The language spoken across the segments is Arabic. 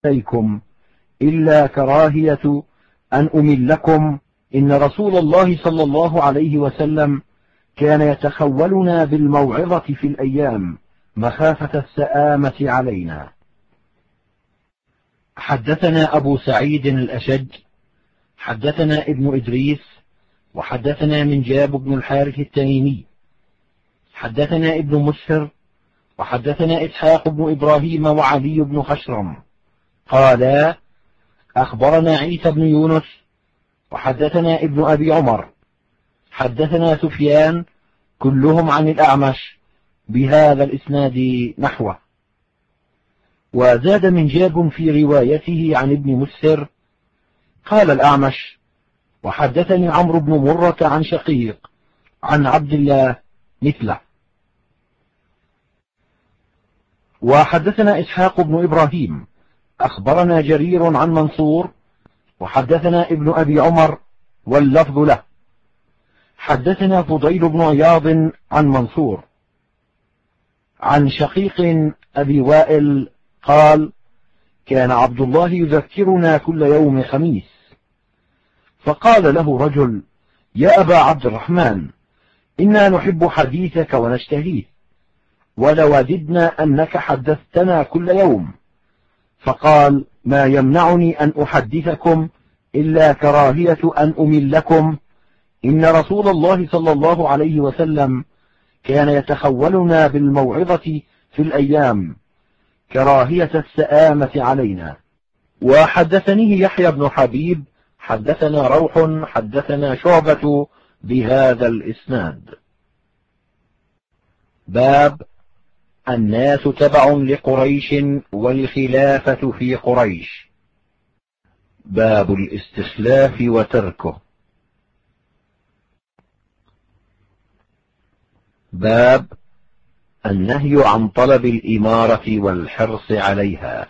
إليكم إلا كراهية أن أملكم، إن رسول الله صلى الله عليه وسلم كان يتخولنا بالموعظة في الأيام مخافة السآمة علينا. حدثنا أبو سعيد الأشج حدثنا ابن إدريس وحدثنا منجاب بن الحارث التميمي حدثنا ابن مسهر وحدثنا إسحاق بن إبراهيم وعلي بن خشرم قالا أخبرنا عيسى بن يونس وحدثنا ابن أبي عمر حدثنا سفيان كلهم عن الأعمش بهذا الإسناد نحوه. وزاد منجاب في روايته عن ابن مسهر قال الأعمش وحدثني عمرو بن مرة عن شقيق عن عبد الله مثله. وحدثنا إسحاق بن إبراهيم أخبرنا جرير عن منصور وحدثنا ابن أبي عمر واللفظ له حدثنا فضيل بن عياض عن منصور عن شقيق أبي وائل قال كان عبد الله يذكرنا كل يوم خميس، فقال له رجل يا أبا عبد الرحمن إنا نحب حديثك ونشتهيه ولوددنا أنك حدثتنا كل يوم، فقال ما يمنعني أن أحدثكم إلا كراهية أن أملكم، إن رسول الله صلى الله عليه وسلم كان يتخولنا بالموعظة في الأيام كراهية السآمة علينا. وحدثنيه يحيى بن حبيب حدثنا روح حدثنا شعبة بهذا الإسناد. باب الناس تبع لقريش والخلافة في قريش. باب الاستخلاف وتركه. باب النهي عن طلب الإمارة والحرص عليها.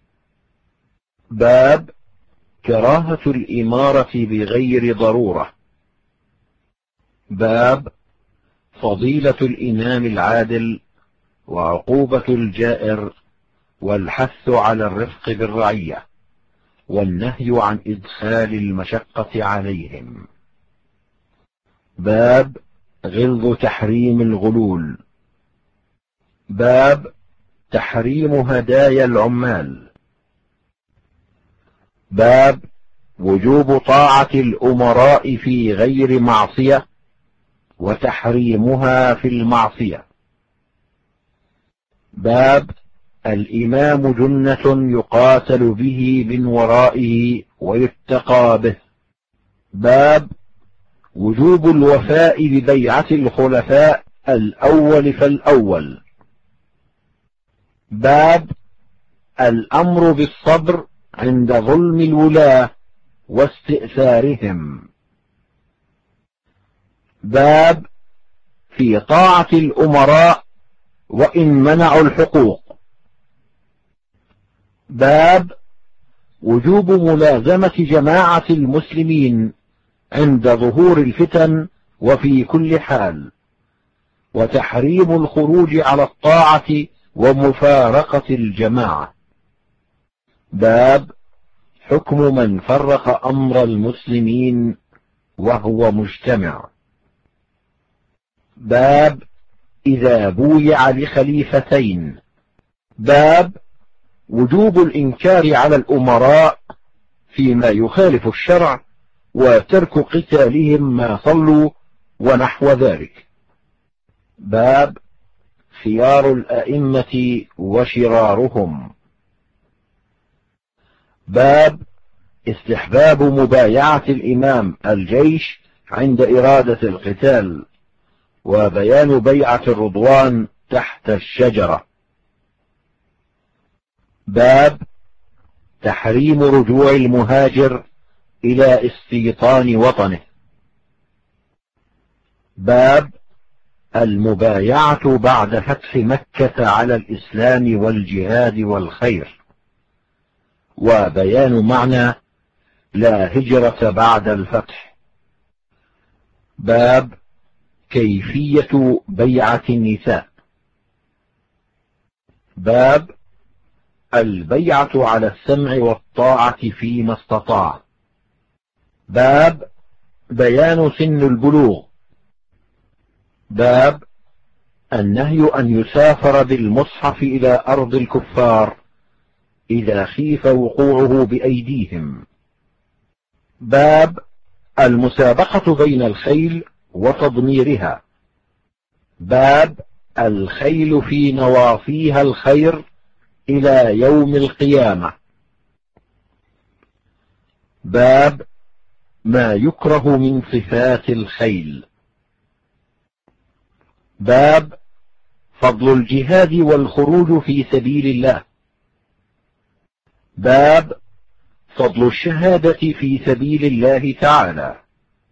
باب كراهة الإمارة بغير ضرورة. باب فضيلة الإمام العادل وعقوبة الجائر والحث على الرفق بالرعية والنهي عن إدخال المشقة عليهم. باب غلظ تحريم الغلول. باب تحريم هدايا العمال. باب وجوب طاعة الأمراء في غير معصية وتحريمها في المعصية. باب الإمام جنة يقاتل به من ورائه ويتقى به. باب وجوب الوفاء ببيعة الخلفاء الأول فالأول. باب الأمر بالصبر عند ظلم الولاة واستئثارهم. باب في طاعة الأمراء وإن منعوا الحقوق. باب وجوب ملازمة جماعة المسلمين عند ظهور الفتن وفي كل حال، وتحريم الخروج على الطاعة ومفارقة الجماعة. باب حكم من فرق أمر المسلمين وهو مجتمع. باب إذا بويع لخليفتين. باب وجوب الإنكار على الأمراء فيما يخالف الشرع وترك قتالهم ما صلوا ونحو ذلك. باب خيار الأئمة وشرارهم. باب استحباب مبايعة الإمام الجيش عند إرادة القتال، وبيان بيعة الرضوان تحت الشجرة. باب تحريم رجوع المهاجر إلى استيطان وطنه. باب المبايعة بعد فتح مكة على الإسلام والجهاد والخير، وبيان معنى لا هجرة بعد الفتح. باب كيفية بيعة النساء. باب البيعة على السمع والطاعة فيما استطاع. باب بيان سن البلوغ. باب النهي أن يسافر بالمصحف إلى أرض الكفار إذا خيف وقوعه بأيديهم. باب المسابقة بين الخيل وتضميرها. باب الخيل في نواصيها الخير إلى يوم القيامة. باب ما يكره من صفات الخيل. باب فضل الجهاد والخروج في سبيل الله. باب فضل الشهادة في سبيل الله تعالى.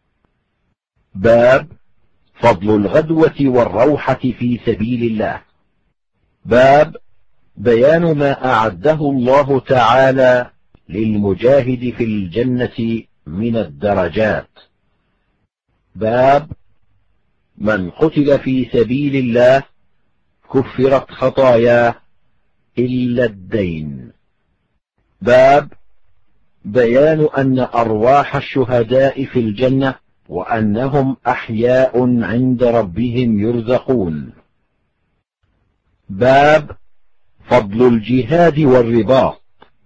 باب فضل الغدوة والروحة في سبيل الله. باب بيان ما أعده الله تعالى للمجاهد في الجنة من الدرجات. باب من قتل في سبيل الله كفرت خطاياه إلا الدين. باب بيان أن أرواح الشهداء في الجنة وأنهم أحياء عند ربهم يرزقون. باب فضل الجهاد والرباط.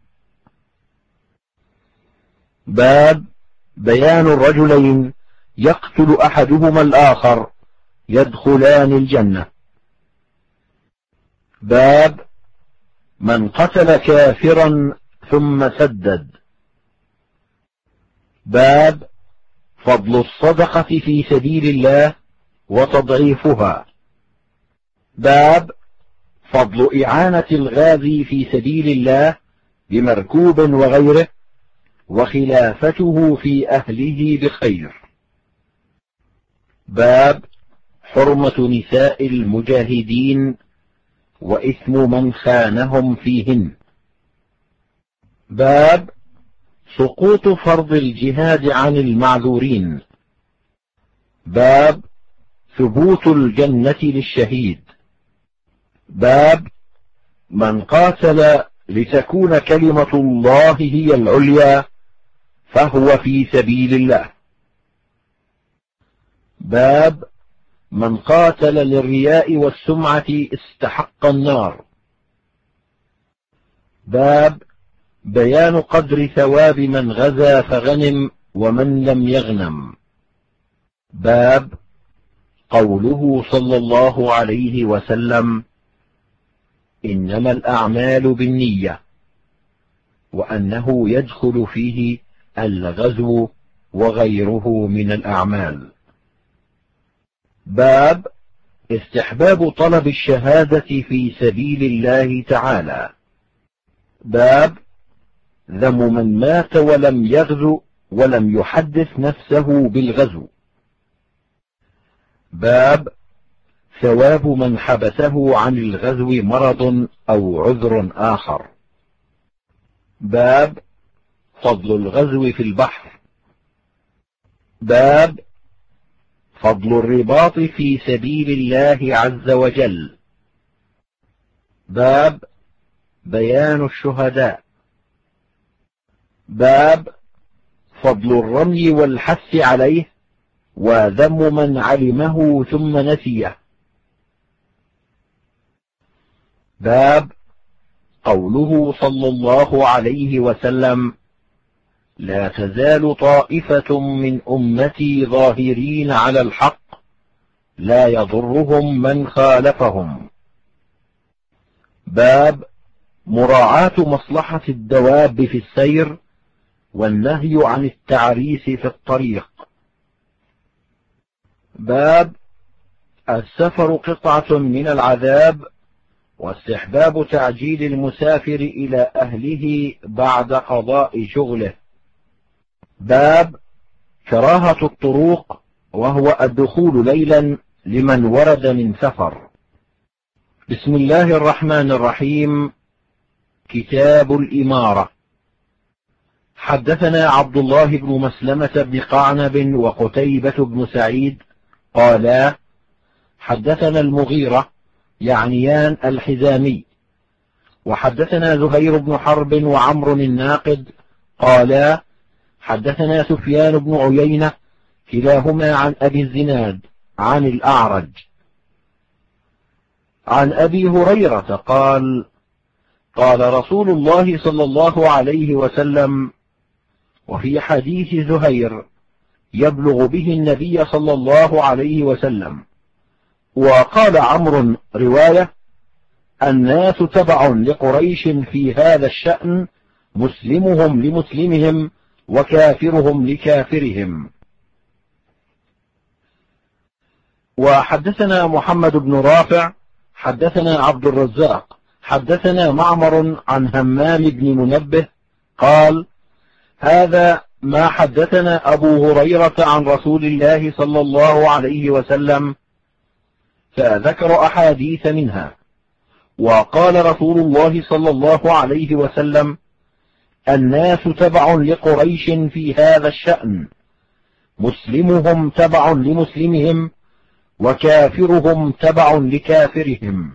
باب بيان الرجلين يقتل أحدهما الآخر يدخلان الجنة. باب من قتل كافرا ثم سدد. باب فضل الصدقة في سبيل الله وتضعيفها. باب فضل إعانة الغازي في سبيل الله بمركوب وغيره وخلافته في أهله بخير. باب حرمة نساء المجاهدين وإثم من خانهم فيهن. باب سقوط فرض الجهاد عن المعذورين. باب ثبوت الجنة للشهيد. باب من قاتل لتكون كلمة الله هي العليا فهو في سبيل الله. باب من قاتل للرياء والسمعة استحق النار. باب بيان قدر ثواب من غزا فغنم ومن لم يغنم. باب قوله صلى الله عليه وسلم: إنما الأعمال بالنية، وأنه يدخل فيه الغزو وغيره من الأعمال. باب استحباب طلب الشهادة في سبيل الله تعالى. باب ذم من مات ولم يغزو ولم يحدث نفسه بالغزو. باب ثواب من حبسه عن الغزو مرض أو عذر آخر. باب فضل الغزو في البحر. باب فضل الرباط في سبيل الله عز وجل. باب بيان الشهداء. باب فضل الرمي والحث عليه وذم من علمه ثم نسيه. باب قوله صلى الله عليه وسلم: لا تزال طائفة من أمتي ظاهرين على الحق لا يضرهم من خالفهم. باب مراعاة مصلحة الدواب في السير والنهي عن التعريس في الطريق. باب السفر قطعة من العذاب واستحباب تعجيل المسافر إلى أهله بعد قضاء شغله. باب كراهة الطروق وهو الدخول ليلا لمن ورد من سفر. بسم الله الرحمن الرحيم. كتاب الإمارة. حدثنا عبد الله بن مسلمة بن قعنب وقتيبة بن سعيد قالا حدثنا المغيرة يعنيان الحزامي وحدثنا زهير بن حرب وعمر الناقد قالا حدثنا سفيان بن عيينة كلاهما عن أبي الزناد عن الأعرج عن أبي هريرة قال قال رسول الله صلى الله عليه وسلم. وفي حديث زهير يبلغ به النبي صلى الله عليه وسلم. وقال عمرو رواية الناس تبع لقريش في هذا الشأن مسلمهم لمسلمهم وكافرهم لكافرهم. وحدثنا محمد بن رافع حدثنا عبد الرزاق حدثنا معمر عن همام بن منبه قال هذا ما حدثنا أبو هريرة عن رسول الله صلى الله عليه وسلم، فذكر أحاديث منها. وقال رسول الله صلى الله عليه وسلم الناس تبع لقريش في هذا الشأن مسلمهم تبع لمسلمهم وكافرهم تبع لكافرهم.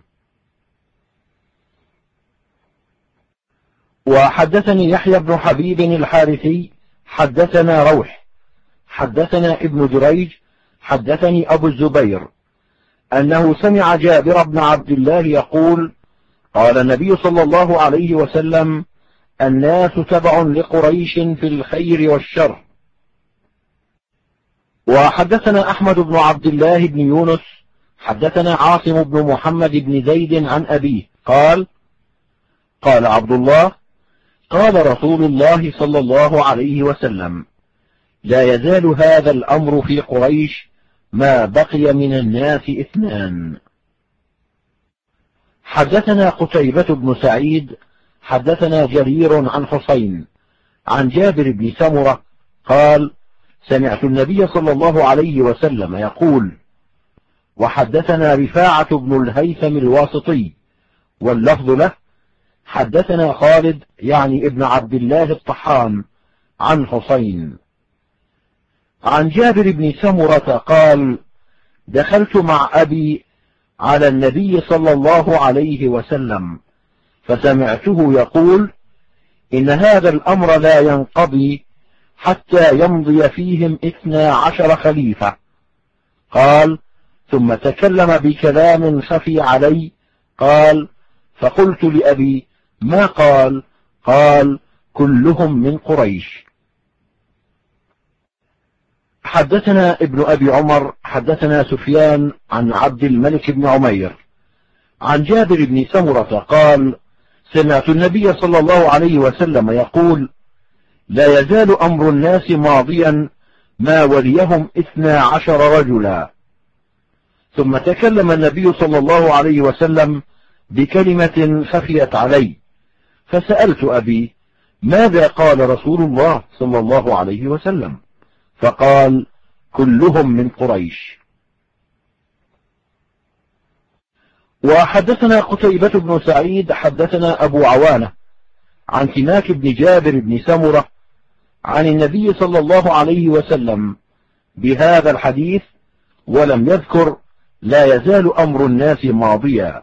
وحدثني يحيى بن حبيب الحارثي حدثنا روح حدثنا ابن جريج حدثني أبو الزبير أنه سمع جابر بن عبد الله يقول قال النبي صلى الله عليه وسلم الناس تبع لقريش في الخير والشر. وحدثنا أحمد بن عبد الله بن يونس حدثنا عاصم بن محمد بن زيد عن أبيه قال قال عبد الله قال رسول الله صلى الله عليه وسلم لا يزال هذا الأمر في قريش ما بقي من الناس اثنان. حدثنا قتيبة بن سعيد حدثنا جرير عن حسين عن جابر بن سمرة قال سمعت النبي صلى الله عليه وسلم يقول. وحدثنا رفاعة بن الهيثم الواسطي واللفظ له حدثنا خالد يعني ابن عبد الله الطحان عن حسين عن جابر بن سمرة قال دخلت مع أبي على النبي صلى الله عليه وسلم فسمعته يقول إن هذا الأمر لا ينقضي حتى يمضي فيهم 12 خليفة. قال ثم تكلم بكلام خفي علي قال فقلت لأبي ما قال؟ قال كلهم من قريش. حدثنا ابن أبي عمر حدثنا سفيان عن عبد الملك بن عمير عن جابر بن سمرة قال سمعت النبي صلى الله عليه وسلم يقول لا يزال أمر الناس ماضيا ما وليهم 12 رجلا. ثم تكلم النبي صلى الله عليه وسلم بكلمة خفيت علي فسألت أبي ماذا قال رسول الله صلى الله عليه وسلم؟ فقال كلهم من قريش. وحدثنا قتيبة بن سعيد حدثنا أبو عوانة عن سماك بن جابر بن سمرة عن النبي صلى الله عليه وسلم بهذا الحديث ولم يذكر لا يزال أمر الناس ماضيا.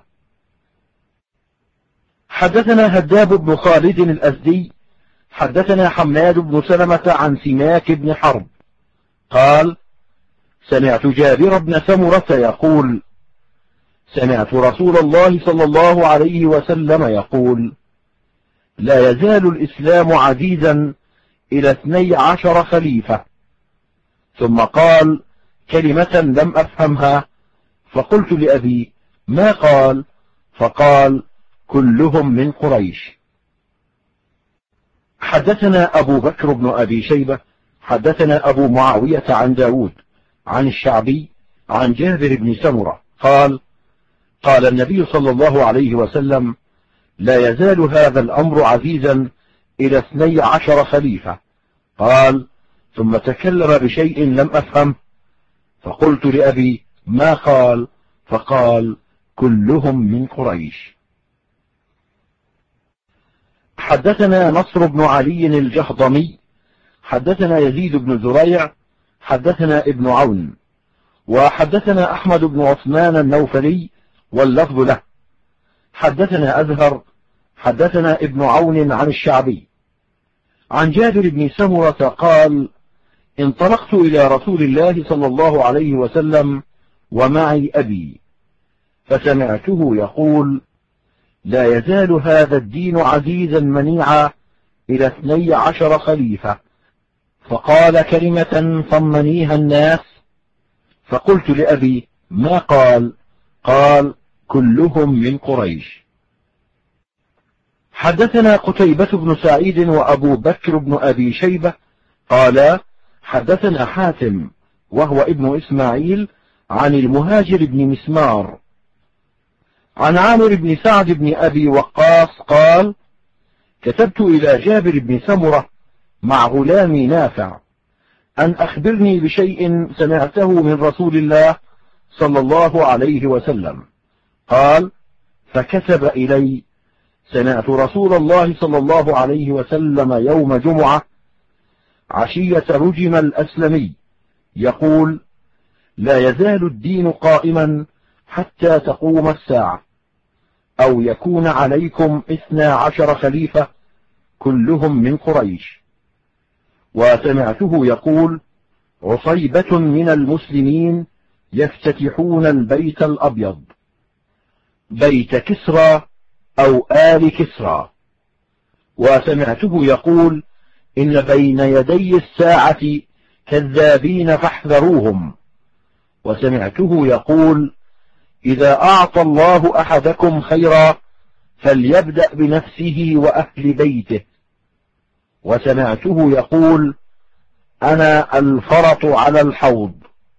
حدثنا هداب بن خالد الأزدي حدثنا حماد بن سلمة عن سماك بن حرب قال سمعت جابر بن سمرة يقول سمعت رسول الله صلى الله عليه وسلم يقول لا يزال الإسلام عزيزا إلى 12 خليفة. ثم قال كلمة لم أفهمها فقلت لأبي ما قال؟ فقال كلهم من قريش. حدثنا أبو بكر بن أبي شيبة حدثنا أبو معاوية عن داود عن الشعبي عن جابر بن سمرة قال قال النبي صلى الله عليه وسلم لا يزال هذا الأمر عزيزا إلى 12 خليفة. قال ثم تكلم بشيء لم أفهم فقلت لأبي ما قال؟ فقال كلهم من قريش. حدثنا نصر بن علي الجهضمي حدثنا يزيد بن زريع حدثنا ابن عون وحدثنا أحمد بن عثمان النوفلي واللفظ له حدثنا أزهر حدثنا ابن عون عن الشعبي عن جابر بن سمرة قال: انطلقت إلى رسول الله صلى الله عليه وسلم ومعي أبي، فسمعته يقول: لا يزال هذا الدين عزيزا منيعا إلى 12 خليفة. فقال كلمة طمنيها الناس، فقلت لأبي: ما قال؟ قال: كلهم من قريش. حدثنا قتيبة بن سعيد وأبو بكر بن أبي شيبة قالا: حدثنا حاتم وهو ابن إسماعيل عن المهاجر بن مسمار عن عامر بن سعد بن أبي وقاص قال: كتبت إلى جابر بن سمرة مع غلامي نافع أن أخبرني بشيء سمعته من رسول الله صلى الله عليه وسلم. قال: فكتب إلي: سمعت رسول الله صلى الله عليه وسلم يوم جمعة عشية رجم الأسلمي يقول: لا يزال الدين قائما حتى تقوم الساعة، أو يكون عليكم 12 خليفة كلهم من قريش. وسمعته يقول: عصيبة من المسلمين يفتتحون البيت الأبيض، بيت كسرى أو آل كسرى. وسمعته يقول: إن بين يدي الساعة كذابين فاحذروهم. وسمعته يقول: إذا أعطى الله أحدكم خيرا فليبدأ بنفسه وأهل بيته. وسمعته يقول: أنا الفرط على الحوض.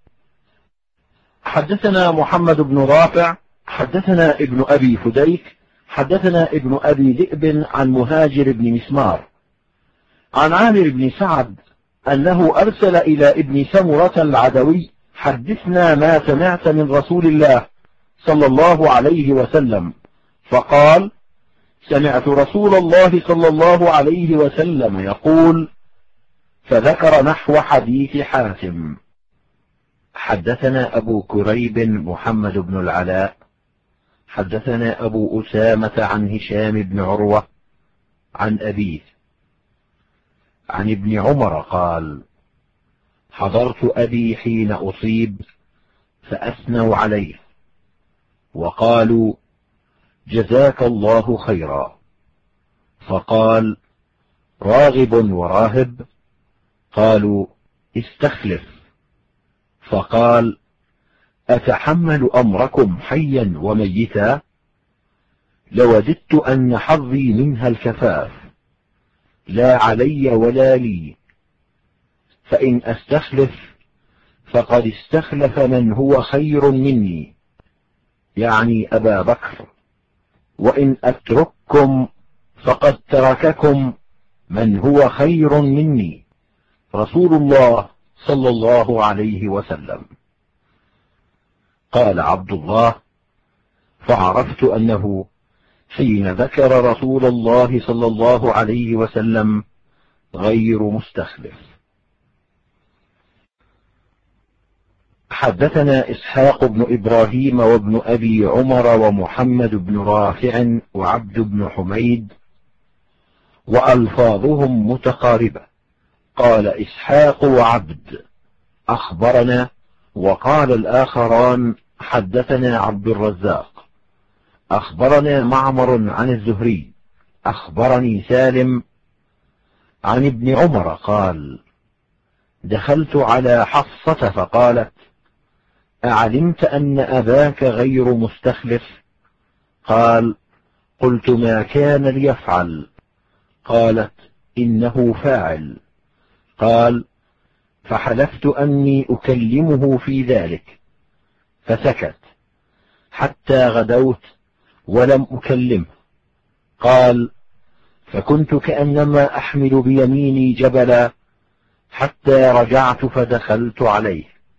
حدثنا محمد بن رافع حدثنا ابن أبي فديك حدثنا ابن أبي ذئب عن مهاجر بن مسمار عن عامر بن سعد أنه أرسل إلى ابن سمرة العدوي: حدثنا ما سمعت من رسول الله صلى الله عليه وسلم. فقال: سمعت رسول الله صلى الله عليه وسلم يقول، فذكر نحو حديث حاتم. حدثنا أبو كريب محمد بن العلاء حدثنا أبو أسامة عن هشام بن عروة عن أبيه عن ابن عمر قال: حضرت أبي حين أصيب فأثنوا عليه وقالوا: جزاك الله خيرا. فقال: راغب وراهب؟ قالوا: استخلف. فقال: أتحمل أمركم حيا وميتا؟ لوددت أن حظي منها الكفاف، لا علي ولا لي، فإن أستخلف فقد استخلف من هو خير مني، يعني أبا بكر، وإن أترككم فقد ترككم من هو خير مني، رسول الله صلى الله عليه وسلم. قال عبد الله: فعرفت أنه حين ذكر رسول الله صلى الله عليه وسلم غير مستخلف. حدثنا إسحاق بن إبراهيم وابن أبي عمر ومحمد بن رافع وعبد بن حميد وألفاظهم متقاربة. قال إسحاق وعبد: أخبرنا. وقال الآخران: حدثنا عبد الرزاق أخبرنا معمر عن الزهري أخبرني سالم عن ابن عمر قال: دخلت على حفصة فقالت: أعلمت أن أباك غير مستخلف؟ قال: قلت: ما كان ليفعل؟ قالت: إنه فاعل. قال: فحلفت أني أكلمه في ذلك، فسكت حتى غدوت ولم أكلمه. قال: فكنت كأنما أحمل بيميني جبلا حتى رجعت فدخلت عليه،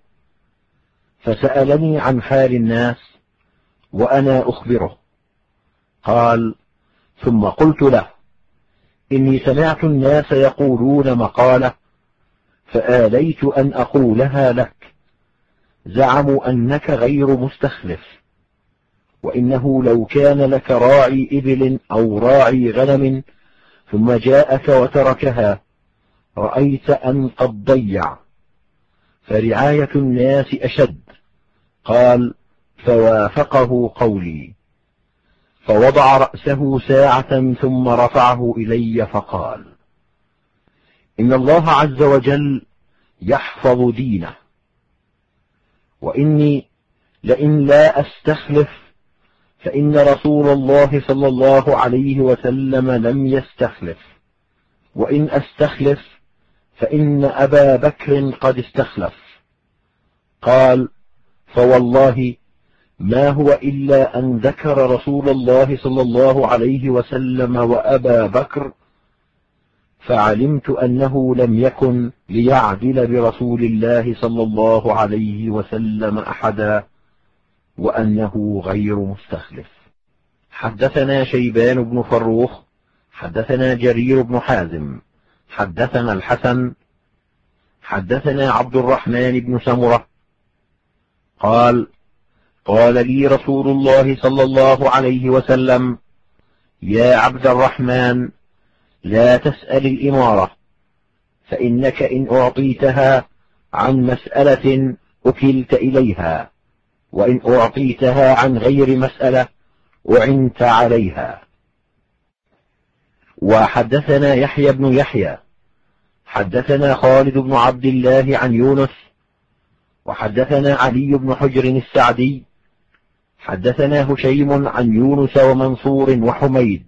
فسألني عن حال الناس وأنا أخبره. قال: ثم قلت له: إني سمعت الناس يقولون مقالة فآليت أن أقولها لك، زعموا أنك غير مستخلف، وإنه لو كان لك راعي إبل أو راعي غنم ثم جاءك وتركها رأيت أن قد ضيع، فرعاية الناس أشد. قال: فوافقه قولي، فوضع رأسه ساعة ثم رفعه إلي فقال: إن الله عز وجل يحفظ دينه، وإني لئن لا أستخلف فإن رسول الله صلى الله عليه وسلم لم يستخلف، وإن أستخلف فإن أبا بكر قد استخلف. قال: فوالله ما هو إلا أن ذكر رسول الله صلى الله عليه وسلم وأبا بكر، فعلمت أنه لم يكن ليعدل برسول الله صلى الله عليه وسلم أحدا، وأنه غير مستخلف. حدثنا شيبان بن فروخ حدثنا جرير بن حازم حدثنا الحسن حدثنا عبد الرحمن بن سمرة قال: قال لي رسول الله صلى الله عليه وسلم: يا عبد الرحمن، لا تسأل الإمارة، فإنك إن أعطيتها عن مسألة أكلت إليها، وإن أعطيتها عن غير مسألة أعنت عليها. وحدثنا يحيى بن يحيى حدثنا خالد بن عبد الله عن يونس، وحدثنا علي بن حجر السعدي حدثنا هشيم عن يونس ومنصور وحميد،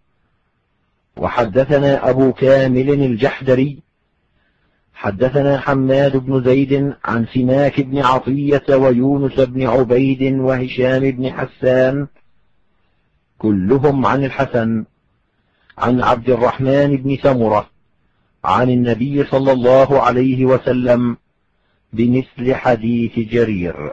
وحدثنا أبو كامل الجحدري حدثنا حماد بن زيد عن سماك بن عطية ويونس بن عبيد وهشام بن حسان كلهم عن الحسن عن عبد الرحمن بن سمرة عن النبي صلى الله عليه وسلم بمثل حديث جرير.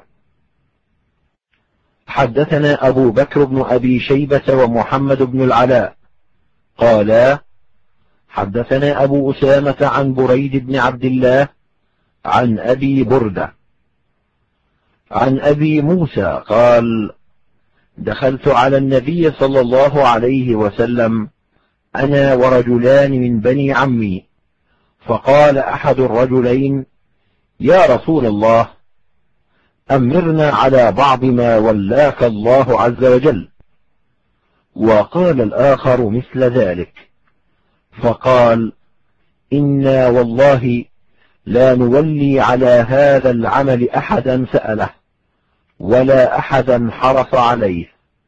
حدثنا أبو بكر بن أبي شيبة ومحمد بن العلاء قالا: حدثنا أبو أسامة عن بريد بن عبد الله عن أبي بردة عن أبي موسى قال: دخلت على النبي صلى الله عليه وسلم أنا ورجلان من بني عمي، فقال أحد الرجلين: يا رسول الله، أمرنا على بعض ما ولاك الله عز وجل. وقال الآخر مثل ذلك، فقال: إنا والله لا نولي على هذا العمل أحدا سأله ولا أحدا حرص عليه.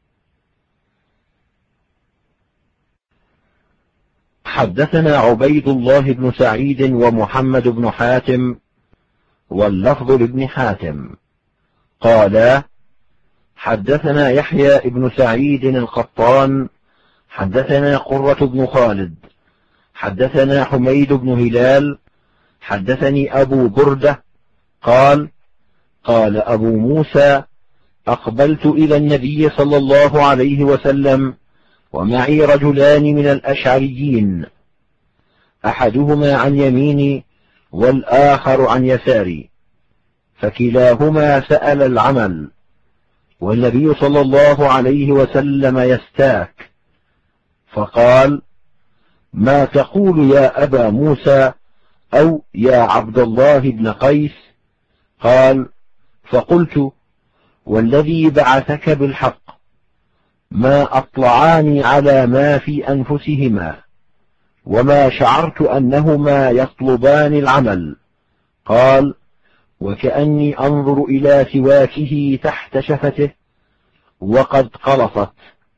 حدثنا عبيد الله بن سعيد ومحمد بن حاتم واللفظ لابن حاتم قالا: حدثنا يحيى بن سعيد القطان حدثنا قرة بن خالد حدثنا حميد بن هلال حدثني أبو بردة قال: قال أبو موسى: أقبلت إلى النبي صلى الله عليه وسلم ومعي رجلان من الأشعريين، أحدهما عن يميني والآخر عن يساري، فكلاهما سأل العمل، والنبي صلى الله عليه وسلم يستاك، فقال: ما تقول يا أبا موسى أو يا عبد الله بن قيس؟ قال: فقلت: والذي بعثك بالحق ما أطلعاني على ما في أنفسهما، وما شعرت أنهما يطلبان العمل. قال: وكأني أنظر إلى سواكه تحت شفته وقد قلصت.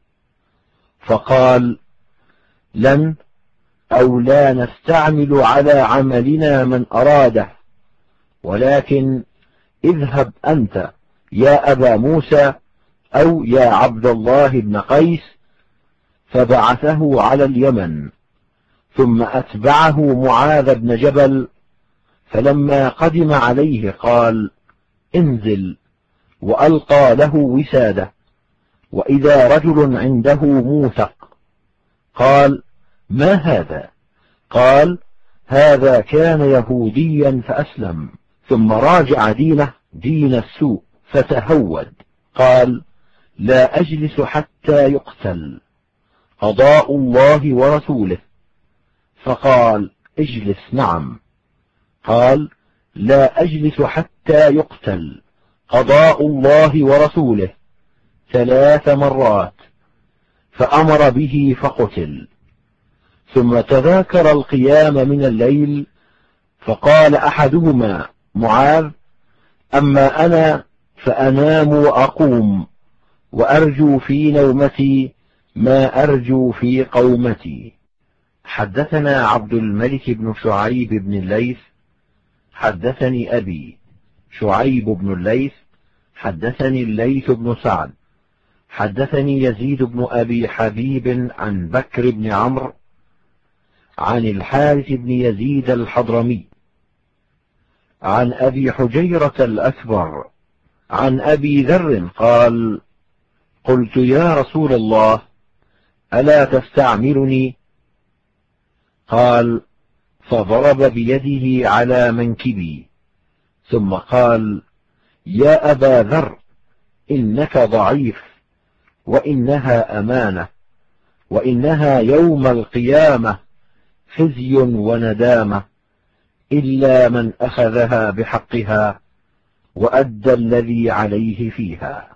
فقال: لن أو لا نستعمل على عملنا من أراده، ولكن اذهب أنت يا أبا موسى أو يا عبد الله بن قيس. فبعثه على اليمن، ثم أتبعه معاذ بن جبل، فلما قدم عليه قال: انزل، وألقى له وسادة، وإذا رجل عنده موثق. قال: ما هذا؟ قال: هذا كان يهوديا فأسلم، ثم راجع دينه دين السوء فتهود. قال: لا أجلس حتى يقتل، قضاء الله ورسوله. فقال: اجلس. نعم. قال: لا أجلس حتى يقتل، قضاء الله ورسوله 3 مرات، فأمر به فقتل. ثم تذاكر القيام من الليل، فقال أحدهما: معاذ: أما أنا فأنام وأقوم، وأرجو في نومتي ما أرجو في قومتي. حدثنا عبد الملك بن شعيب بن الليث حدثني أبي. شعيب بن الليث حدثني الليث بن سعد حدثني يزيد بن أبي حبيب عن بكر بن عمرو عن الحارث بن يزيد الحضرمي عن أبي حجيرة الأكبر عن أبي ذر قال: قلت: يا رسول الله، ألا تستعملني؟ قال: فضرب بيده على منكبي، ثم قال: يا أبا ذر، إنك ضعيف، وإنها أمانة، وإنها يوم القيامة خزي وندامة، إلا من أخذها بحقها وأدى الذي عليه فيها.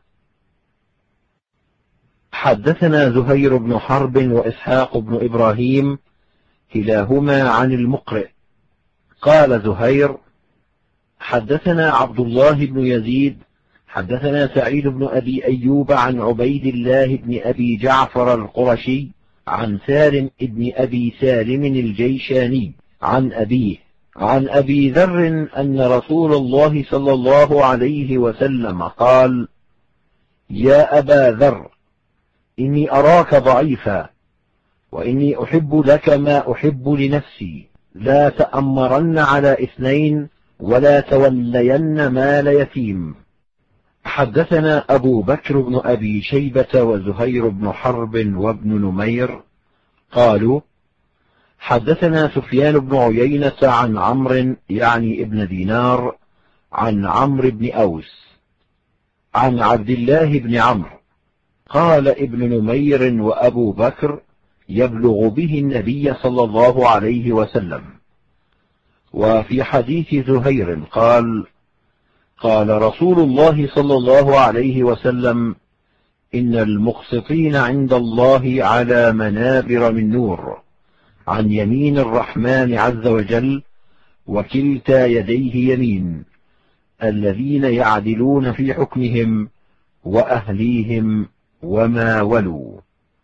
حدثنا زهير بن حرب وإسحاق بن إبراهيم كلاهما عن المقرئ. قال زهير: حدثنا عبد الله بن يزيد حدثنا سعيد بن أبي أيوب عن عبيد الله بن أبي جعفر القرشي عن سالم بن أبي سالم الجيشاني عن أبيه عن أبي ذر أن رسول الله صلى الله عليه وسلم قال: يا أبا ذر، إني أراك ضعيفا، وإني أحب لك ما أحب لنفسي، لا تأمرن على 2 ولا تولين مال يتيم. حدثنا أبو بكر بن أبي شيبة وزهير بن حرب وابن نمير قالوا: حدثنا سفيان بن عيينة عن عمرو يعني ابن دينار عن عمرو بن أوس عن عبد الله بن عمرو قال ابن نمير وأبو بكر يبلغ به النبي صلى الله عليه وسلم. وفي حديث زهير قال: قال رسول الله صلى الله عليه وسلم: إن المقسطين عند الله على منابر من نور عن يمين الرحمن عز وجل، وكلتا يديه يمين، الذين يعدلون في حكمهم وأهليهم وما ولوا.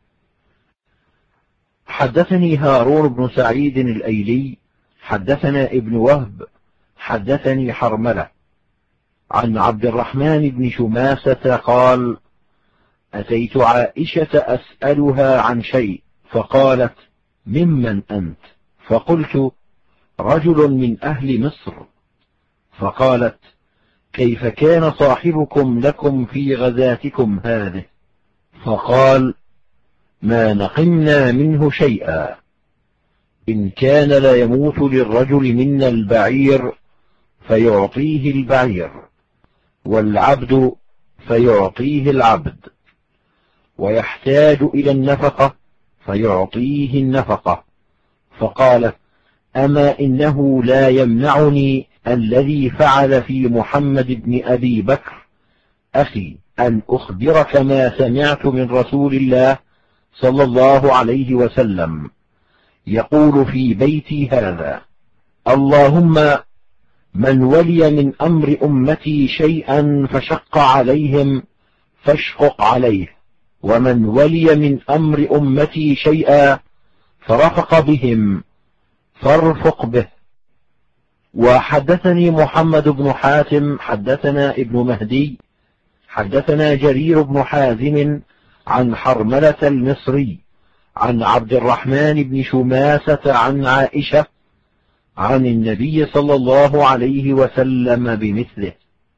حدثني هارون بن سعيد الأيلي حدثنا ابن وهب حدثني حرملة عن عبد الرحمن بن شماسة قال: أتيت عائشة أسألها عن شيء، فقالت: ممن أنت؟ فقلت: رجل من أهل مصر. فقالت: كيف كان صاحبكم لكم في غزاتكم هذه؟ فقال: ما نقمنا منه شيئا، إن كان لا يموت للرجل منا البعير فيعطيه البعير، والعبد فيعطيه العبد، ويحتاج إلى النفقة فيعطيه النفقة. فقالت: أما إنه لا يمنعني الذي فعل في محمد بن أبي بكر أخي أن أخبرك ما سمعت من رسول الله صلى الله عليه وسلم يقول في بيتي هذا: اللهم من ولي من أمر أمتي شيئا فشق عليهم فاشقق عليه، ومن ولي من أمر أمتي شيئا فرفق بهم فارفق به. وحدثني محمد بن حاتم حدثنا ابن مهدي حدثنا جرير بن حازم عن حرملة المصري عن عبد الرحمن بن شماسة عن عائشة عن النبي صلى الله عليه وسلم بمثله.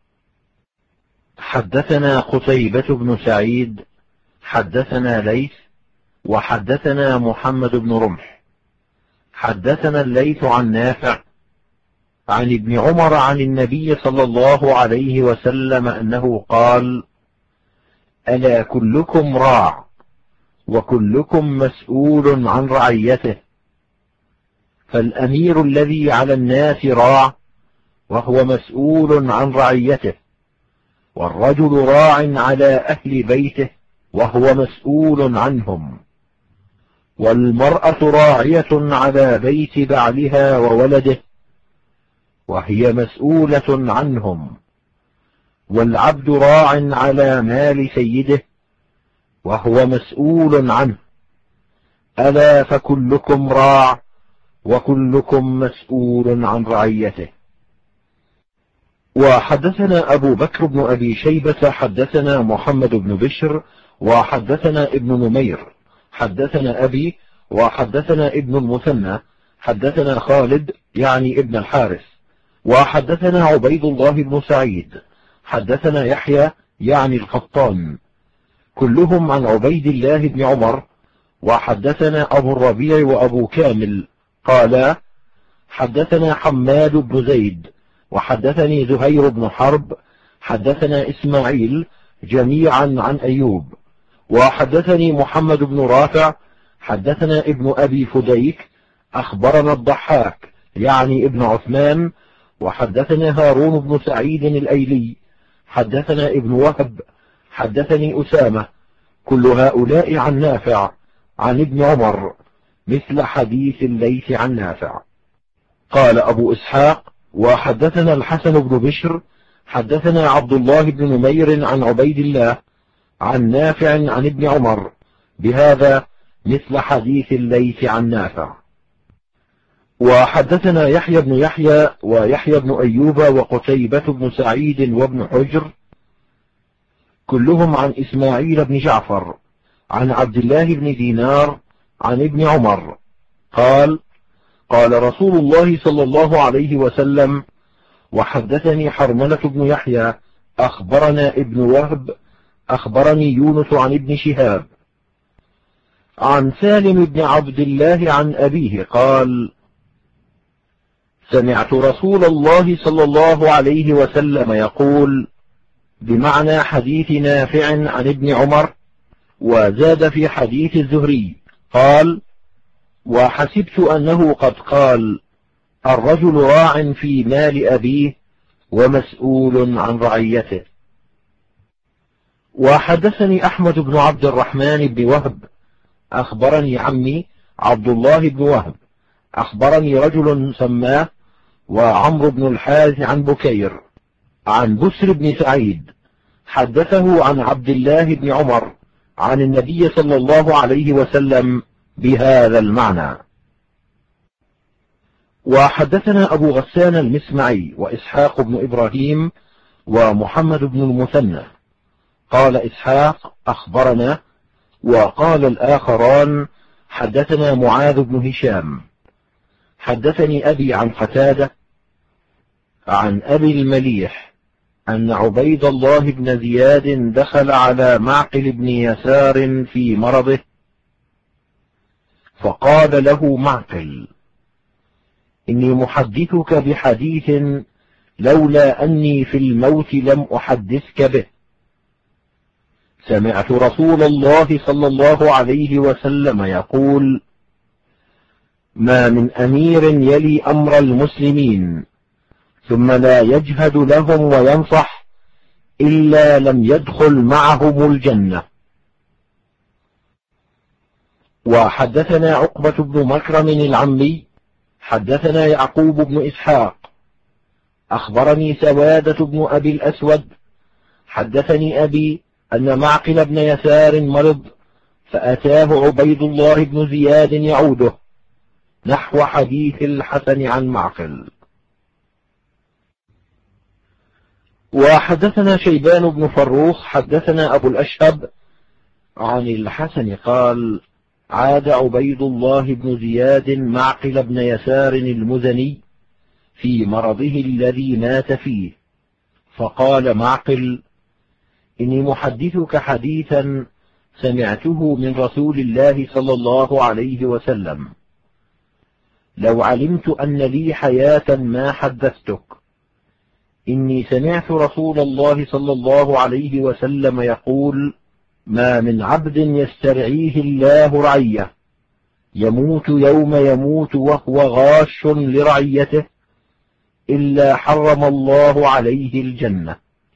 حدثنا قتيبة بن سعيد حدثنا ليث وحدثنا محمد بن رمح حدثنا الليث عن نافع عن ابن عمر عن النبي صلى الله عليه وسلم أنه قال: ألا كلكم راع وكلكم مسؤول عن رعيته. فالأمير الذي على الناس راع وهو مسؤول عن رعيته، والرجل راع على أهل بيته وهو مسؤول عنهم، والمرأة راعية على بيت بعلها وولده وهي مسؤولة عنهم، والعبد راع على مال سيده وهو مسؤول عنه. ألا فكلكم راع وكلكم مسؤول عن رعيته. وحدثنا أبو بكر بن أبي شيبة حدثنا محمد بن بشر وحدثنا ابن نمير حدثنا أبي وحدثنا ابن المثنى حدثنا خالد يعني ابن الحارث وحدثنا عبيد الله بن سعيد حدثنا يحيى يعني القطان كلهم عن عبيد الله بن عمر. وحدثنا أبو الربيع وأبو كامل قالا حدثنا حماد بن زيد وحدثني زهير بن حرب حدثنا إسماعيل جميعا عن أيوب. وحدثني محمد بن رافع حدثنا ابن أبي فديك أخبرنا الضحاك يعني ابن عثمان وحدثنا هارون بن سعيد الأيلي حدثنا ابن وهب حدثني أسامة كل هؤلاء عن نافع عن ابن عمر مثل حديث الليث عن نافع. قال أبو إسحاق وحدثنا الحسن بن بشر حدثنا عبد الله بن نمير عن عبيد الله عن نافع عن ابن عمر بهذا مثل حديث الليث عن نافع. وحدثنا يحيى بن يحيى ويحيى بن أيوب وقتيبة بن سعيد وابن حجر كلهم عن إسماعيل بن جعفر عن عبد الله بن دينار عن ابن عمر قال قال رسول الله صلى الله عليه وسلم وحدثني حرملة بن يحيى أخبرنا ابن وهب أخبرني يونس عن ابن شهاب عن سالم بن عبد الله عن أبيه قال سمعت رسول الله صلى الله عليه وسلم يقول بمعنى حديث نافع عن ابن عمر. وزاد في حديث الزهري قال وحسبت أنه قد قال الرجل راع في مال أبيه ومسؤول عن رعيته. وحدثني أحمد بن عبد الرحمن بن وهب أخبرني عمي عبد الله بن وهب أخبرني رجل سماه وعمرو بن الحارث عن بكير عن بسر بن سعيد حدثه عن عبد الله بن عمر عن النبي صلى الله عليه وسلم بهذا المعنى. وحدثنا أبو غسان المسمعي وإسحاق بن إبراهيم ومحمد بن المثنى قال إسحاق أخبرنا وقال الآخران حدثنا معاذ بن هشام حدثني أبي عن قتادة عن أبي المليح أن عبيد الله بن زياد دخل على معقل بن يسار في مرضه فقال له معقل إني محدثك بحديث لولا أني في الموت لم أحدثك به. سمعت رسول الله صلى الله عليه وسلم يقول ما من أمير يلي أمر المسلمين ثم لا يجهد لهم وينصح إلا لم يدخل معهم الجنة. وحدثنا عقبة بن مكرم العمي حدثنا يعقوب بن إسحاق أخبرني سوادة بن أبي الأسود حدثني أبي أن معقل بن يسار مرض فأتاه عبيد الله بن زياد يعوده نحو حديث الحسن عن معقل. وحدثنا شيبان بن فروخ حدثنا أبو الأشهب عن الحسن قال عاد عبيد الله بن زياد معقل بن يسار المزني في مرضه الذي مات فيه فقال معقل إني محدثك حديثا سمعته من رسول الله صلى الله عليه وسلم لو علمت أن لي حياة ما حدثتك. إني سمعت رسول الله صلى الله عليه وسلم يقول ما من عبد يسترعيه الله رعية يموت يوم يموت وهو غاش لرعيته إلا حرم الله عليه الجنة.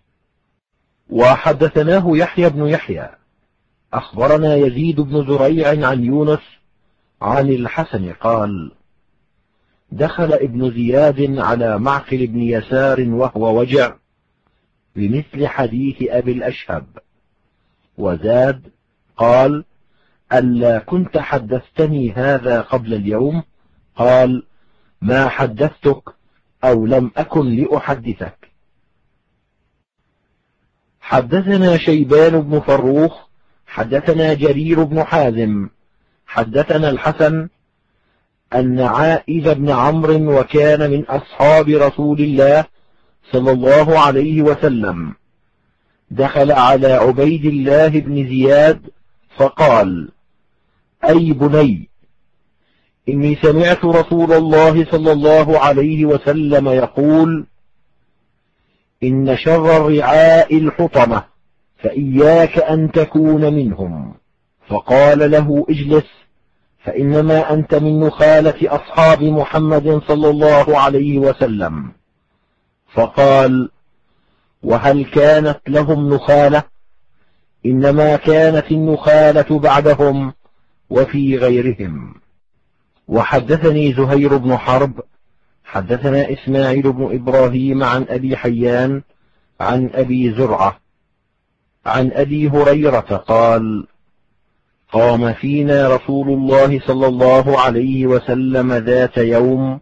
وحدثناه يحيى بن يحيى أخبرنا يزيد بن زريع عن يونس عن الحسن قال: دخل ابن زياد على معقل بن يسار وهو وجع بمثل حديث أبي الأشهب، وزاد قال: ألا كنت حدثتني هذا قبل اليوم؟ قال: ما حدثتك أو لم أكن لأحدثك. حدثنا شيبان بن فروخ حدثنا جرير بن حازم حدثنا الحسن أن عائذ بن عمرو وكان من أصحاب رسول الله صلى الله عليه وسلم دخل على عبيد الله بن زياد فقال: أي بني، إني سمعت رسول الله صلى الله عليه وسلم يقول: إن شر الرعاء الحطمة، فإياك أن تكون منهم. فقال له: اجلس، فإنما أنت من نخالة أصحاب محمد صلى الله عليه وسلم. فقال: وهل كانت لهم نخالة؟ إنما كانت النخالة بعدهم وفي غيرهم. وحدثني زهير بن حرب حدثنا إسماعيل بن إبراهيم عن أبي حيان عن أبي زرعة عن أبي هريرة قال: قام فينا رسول الله صلى الله عليه وسلم ذات يوم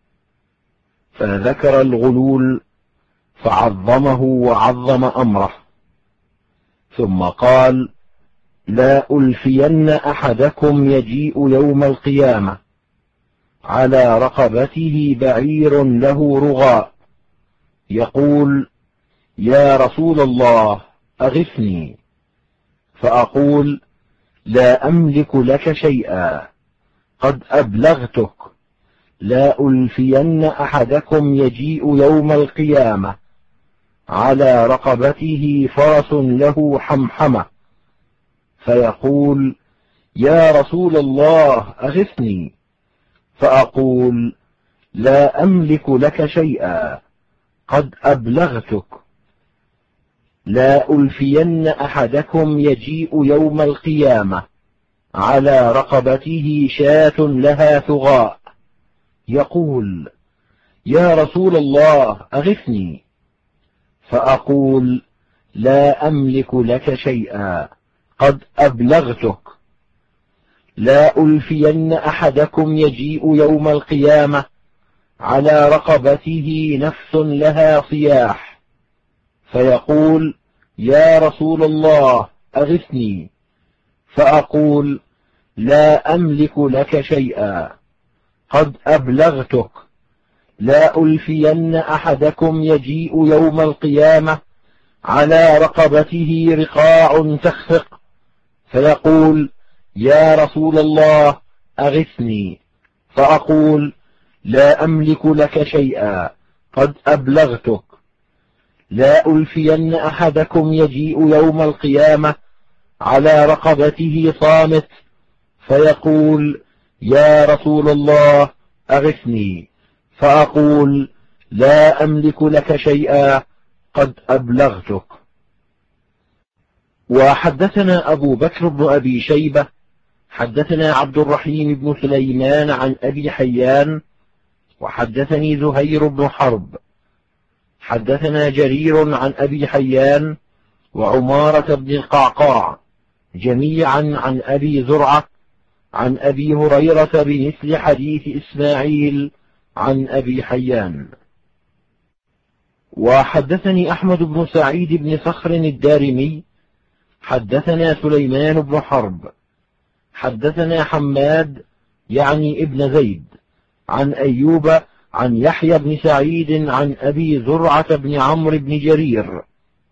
فذكر الغلول فعظمه وعظم أمره، ثم قال: لا ألفين أحدكم يجيء يوم القيامة على رقبته بعير له رغاء يقول: يا رسول الله أغثني، فأقول: لا أملك لك شيئا، قد أبلغتك. لا ألفين أحدكم يجيء يوم القيامة على رقبته فرس له حمحمة فيقول: يا رسول الله أغثني، فأقول: لا أملك لك شيئا، قد أبلغتك. لا ألفين أحدكم يجيء يوم القيامة على رقبته شاة لها ثغاء يقول: يا رسول الله أغثني، فأقول: لا أملك لك شيئا، قد أبلغتك. لا ألفين أحدكم يجيء يوم القيامة على رقبته نفس لها صياح فيقول: يا رسول الله أغثني، فأقول: لا أملك لك شيئا، قد أبلغتك. لا ألفين أحدكم يجيء يوم القيامة على رقبته رقاع تخفق فيقول: يا رسول الله أغثني، فأقول: لا أملك لك شيئا، قد أبلغتك. لا ألفين أحدكم يجيء يوم القيامة على رقبته صامت فيقول: يا رسول الله أغثني، فأقول: لا أملك لك شيئا، قد أبلغتك. وحدثنا أبو بكر بن أبي شيبة حدثنا عبد الرحيم بن سليمان عن أبي حيان وحدثني زهير بن حرب حدثنا جرير عن أبي حيان وعمارة بن القعقاع جميعا عن أبي زرعة عن أبي هريرة بمثل حديث إسماعيل عن أبي حيان. وحدثني أحمد بن سعيد بن صخر الدارمي حدثنا سليمان بن حرب حدثنا حماد يعني ابن زيد عن أيوب عن يحيى بن سعيد عن أبي زرعة بن عمرو بن جرير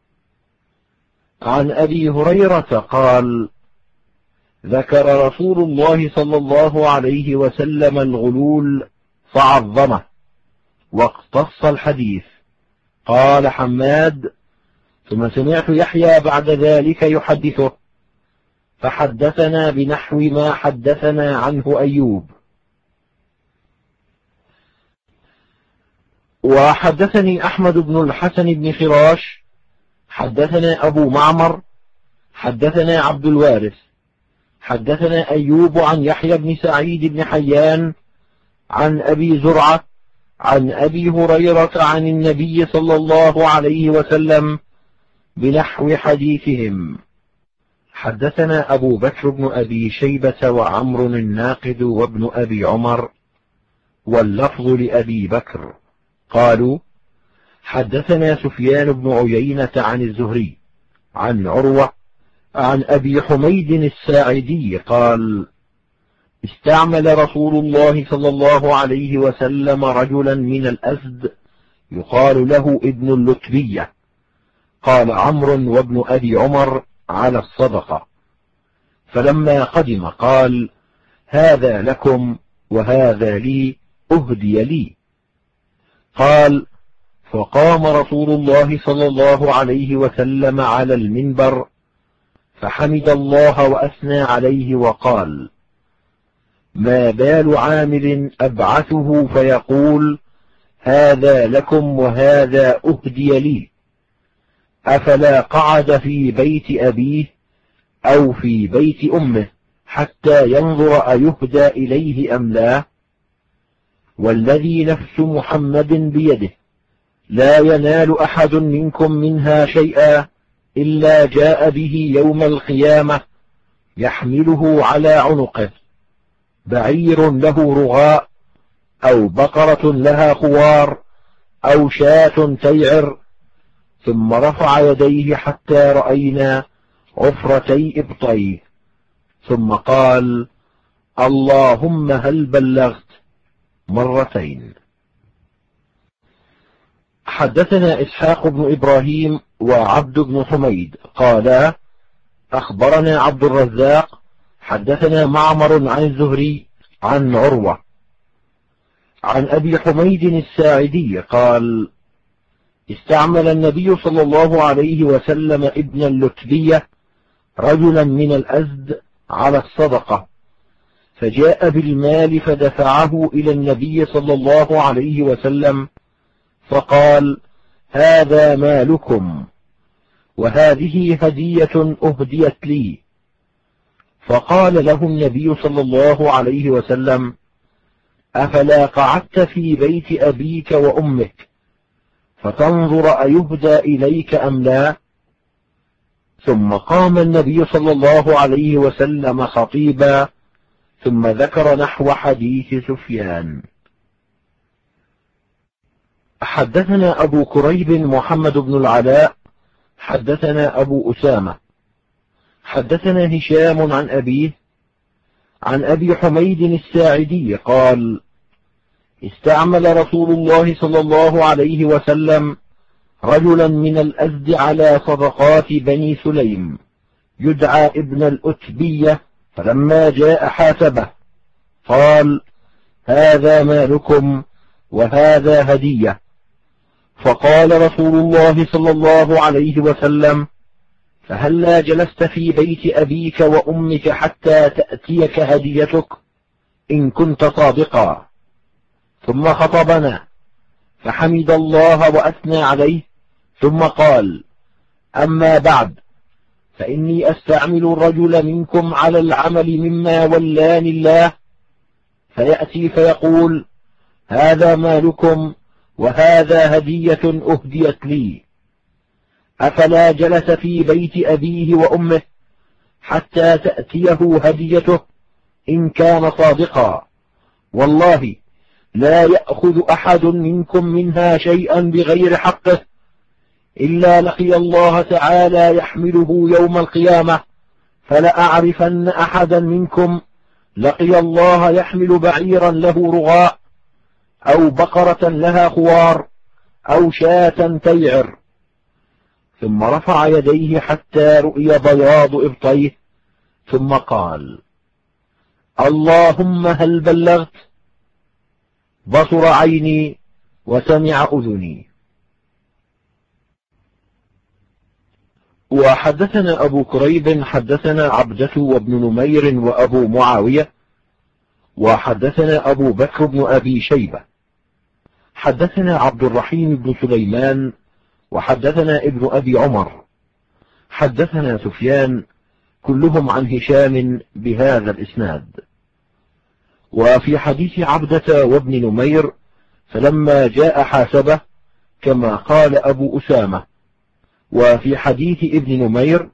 عن أبي هريرة قال: ذكر رسول الله صلى الله عليه وسلم الغلول فعظمه واقتص الحديث. قال حماد: ثم سمعت يحيى بعد ذلك يحدثه فحدثنا بنحو ما حدثنا عنه أيوب. وحدثني أحمد بن الحسن بن خراش حدثنا أبو معمر حدثنا عبد الوارث حدثنا أيوب عن يحيى بن سعيد بن حيان عن أبي زرعة عن أبي هريرة عن النبي صلى الله عليه وسلم بنحو حديثهم. حدثنا أبو بكر بن أبي شيبة وعمر الناقد وابن أبي عمر واللفظ لأبي بكر قالوا حدثنا سفيان بن عيينة عن الزهري عن عروة عن أبي حميد الساعدي قال استعمل رسول الله صلى الله عليه وسلم رجلا من الأسد يقال له ابن اللتبية. قال عمرو وابن أبي عمر على الصدقة، فلما قدم قال هذا لكم وهذا لي أهدي لي. قال فقام رسول الله صلى الله عليه وسلم على المنبر فحمد الله وأثنى عليه وقال ما بال عامل أبعثه فيقول هذا لكم وهذا أهدي لي، أفلا قعد في بيت أبيه أو في بيت أمه حتى ينظر أيهدى إليه أم لا؟ والذي نفس محمد بيده لا ينال أحد منكم منها شيئا إلا جاء به يوم القيامة يحمله على عنقه، بعير له رغاء أو بقرة لها خوار أو شاة تيعر، ثم رفع يديه حتى رأينا عفرتي إبطيه، ثم قال اللهم هل بلغت مرتين. حدثنا إسحاق بن إبراهيم وعبد بن حميد قالا أخبرنا عبد الرزاق حدثنا معمر عن الزهري عن عروة عن أبي حميد الساعدي قال استعمل النبي صلى الله عليه وسلم ابن اللتبية رجلا من الأزد على الصدقة، فجاء بالمال فدفعه إلى النبي صلى الله عليه وسلم فقال هذا مالكم وهذه هدية أهديت لي. فقال له النبي صلى الله عليه وسلم أفلا قعدت في بيت أبيك وأمك فتنظر أيهدى إليك أم لا؟ ثم قام النبي صلى الله عليه وسلم خطيبا ثم ذكر نحو حديث سفيان. حدثنا أبو كريب محمد بن العلاء حدثنا أبو أسامة حدثنا هشام عن أبيه عن أبي حميد الساعدي قال استعمل رسول الله صلى الله عليه وسلم رجلا من الأزد على صدقات بني سليم يدعى ابن الأتبية، فلما جاء حاسبه قال هذا مالكم وهذا هدية. فقال رسول الله صلى الله عليه وسلم فهلا جلست في بيت أبيك وأمك حتى تأتيك هديتك إن كنت صادقا؟ ثم خطبنا فحمد الله وأثنى عليه ثم قال أما بعد فإني أستعمل الرجل منكم على العمل مما ولاني الله، فيأتي فيقول هذا مالكم وهذا هدية أهديت لي، أفلا جلس في بيت أبيه وأمه حتى تأتيه هديته إن كان صادقا؟ والله لا يأخذ أحد منكم منها شيئا بغير حقه إلا لقي الله تعالى يحمله يوم القيامة، فلأعرفن أحدا منكم لقي الله يحمل بعيرا له رغاء أو بقرة لها خوار أو شاة تيعر. ثم رفع يديه حتى رؤي بياض إبطيه ثم قال اللهم هل بلغت؟ بصر عيني وسمع أذني. وحدثنا أبو كريب حدثنا عبدة وابن نمير وأبو معاوية وحدثنا أبو بكر بن أبي شيبة حدثنا عبد الرحيم بن سليمان وحدثنا ابن أبي عمر حدثنا سفيان كلهم عن هشام بهذا الإسناد. وفي حديث عبدة وابن نمير فلما جاء حاسبه كما قال أبو أسامة. وفي حديث ابن نمير